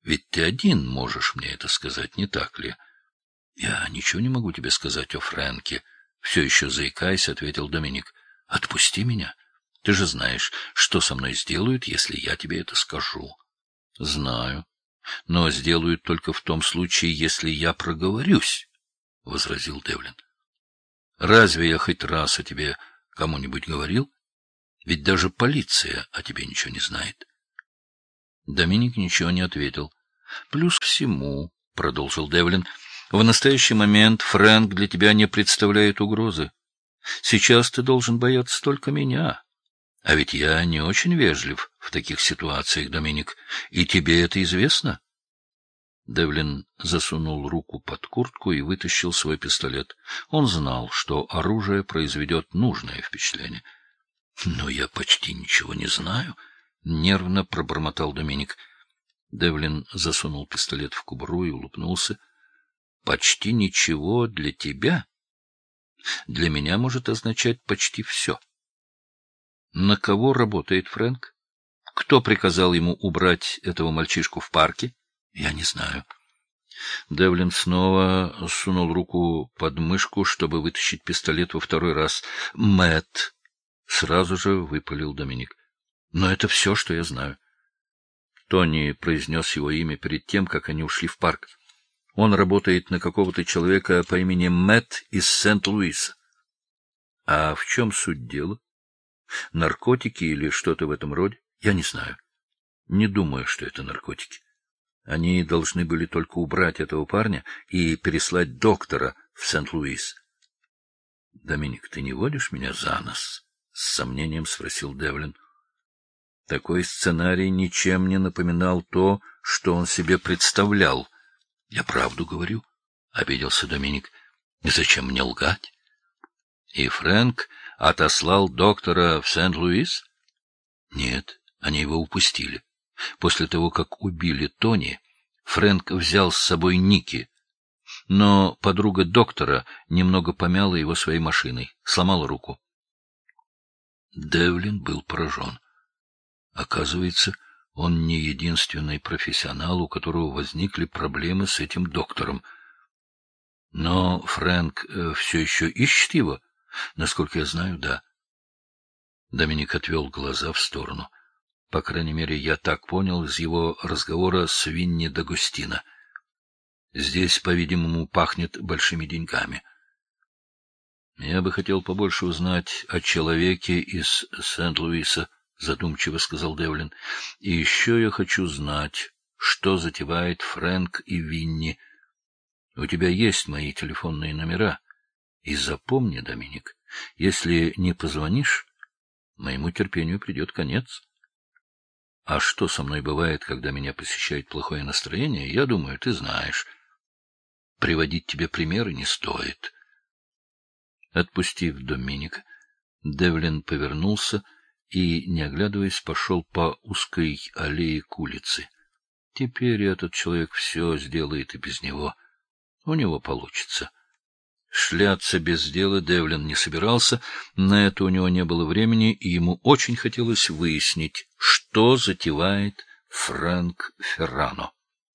Ведь ты один можешь мне это сказать, не так ли? — Я ничего не могу тебе сказать о Фрэнке. Все еще заикаясь, ответил Доминик. — Отпусти меня. Ты же знаешь, что со мной сделают, если я тебе это скажу. — Знаю. Но сделают только в том случае, если я проговорюсь, — возразил Девлин. — Разве я хоть раз о тебе кому-нибудь говорил? Ведь даже полиция о тебе ничего не знает. Доминик ничего не ответил. — Плюс к всему, — продолжил Девлин, — в настоящий момент Фрэнк для тебя не представляет угрозы. Сейчас ты должен бояться только меня. А ведь я не очень вежлив в таких ситуациях, Доминик, и тебе это известно? Девлин засунул руку под куртку и вытащил свой пистолет. Он знал, что оружие произведет нужное впечатление. — Но я почти ничего не знаю, — нервно пробормотал Доминик. Девлин засунул пистолет в кобуру и улыбнулся. — Почти ничего для тебя? Для меня может означать почти все. На кого работает Фрэнк? Кто приказал ему убрать этого мальчишку в парке? Я не знаю. Девлин снова сунул руку под мышку, чтобы вытащить пистолет во второй раз. Мэтт! Сразу же выпалил Доминик. Но это все, что я знаю. Тони произнес его имя перед тем, как они ушли в парк. Он работает на какого-то человека по имени Мэтт из Сент-Луиса. А в чем суть дела? Наркотики или что-то в этом роде? Я не знаю. Не думаю, что это наркотики. Они должны были только убрать этого парня и переслать доктора в Сент-Луис. — Доминик, ты не водишь меня за нос? — с сомнением спросил Девлин. Такой сценарий ничем не напоминал то, что он себе представлял. — Я правду говорю, — обиделся Доминик. — Зачем мне лгать? И Фрэнк отослал доктора в Сент-Луис? Нет, они его упустили. После того, как убили Тони, Фрэнк взял с собой Ники. Но подруга доктора немного помяла его своей машиной, сломала руку. Девлин был поражен. Оказывается, он не единственный профессионал, у которого возникли проблемы с этим доктором. Но Фрэнк все еще ищет его? Насколько я знаю, да. Доминик отвел глаза в сторону. По крайней мере, я так понял из его разговора с Винни Д'Агостино. Здесь, по-видимому, пахнет большими деньгами. Я бы хотел побольше узнать о человеке из Сент-Луиса, — задумчиво сказал Девлин. — И еще я хочу знать, что затевает Фрэнк и Винни. У тебя есть мои телефонные номера. И запомни, Доминик, если не позвонишь, моему терпению придет конец. А что со мной бывает, когда меня посещает плохое настроение, я думаю, ты знаешь. Приводить тебе примеры не стоит. Отпустив Доминика, Девлин повернулся и, не оглядываясь, пошел по узкой аллее к улице. Теперь этот человек все сделает и без него. У него получится. Шляться без дела Девлин не собирался, на это у него не было времени, и ему очень хотелось выяснить, что затевает Фрэнк Феррано.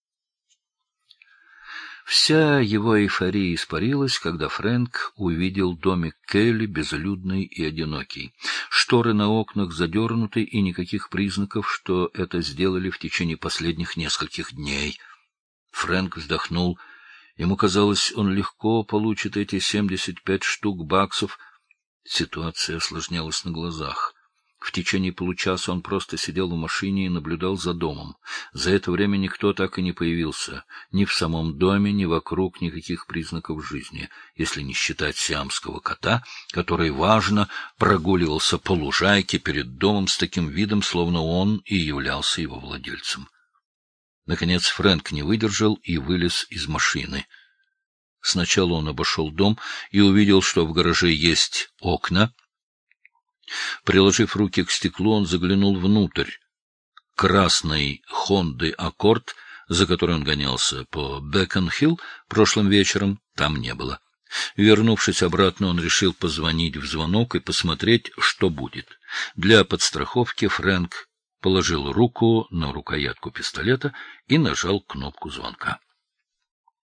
Вся его эйфория испарилась, когда Фрэнк увидел домик Келли безлюдный и одинокий. Шторы на окнах задернуты, и никаких признаков, что это сделали в течение последних нескольких дней. Фрэнк вздохнул. Ему казалось, он легко получит эти 75 штук баксов. Ситуация осложнялась на глазах. В течение получаса он просто сидел в машине и наблюдал за домом. За это время никто так и не появился. Ни в самом доме, ни вокруг никаких признаков жизни, если не считать сиамского кота, который, важно, прогуливался по лужайке перед домом с таким видом, словно он и являлся его владельцем. Наконец Фрэнк не выдержал и вылез из машины. Сначала он обошел дом и увидел, что в гараже есть окна. Приложив руки к стеклу, он заглянул внутрь. Красной Хонды Аккорд, за которой он гонялся по Бекон-Хилл прошлым вечером, там не было. Вернувшись обратно, он решил позвонить в звонок и посмотреть, что будет. Для подстраховки Фрэнк положил руку на рукоятку пистолета и нажал кнопку звонка.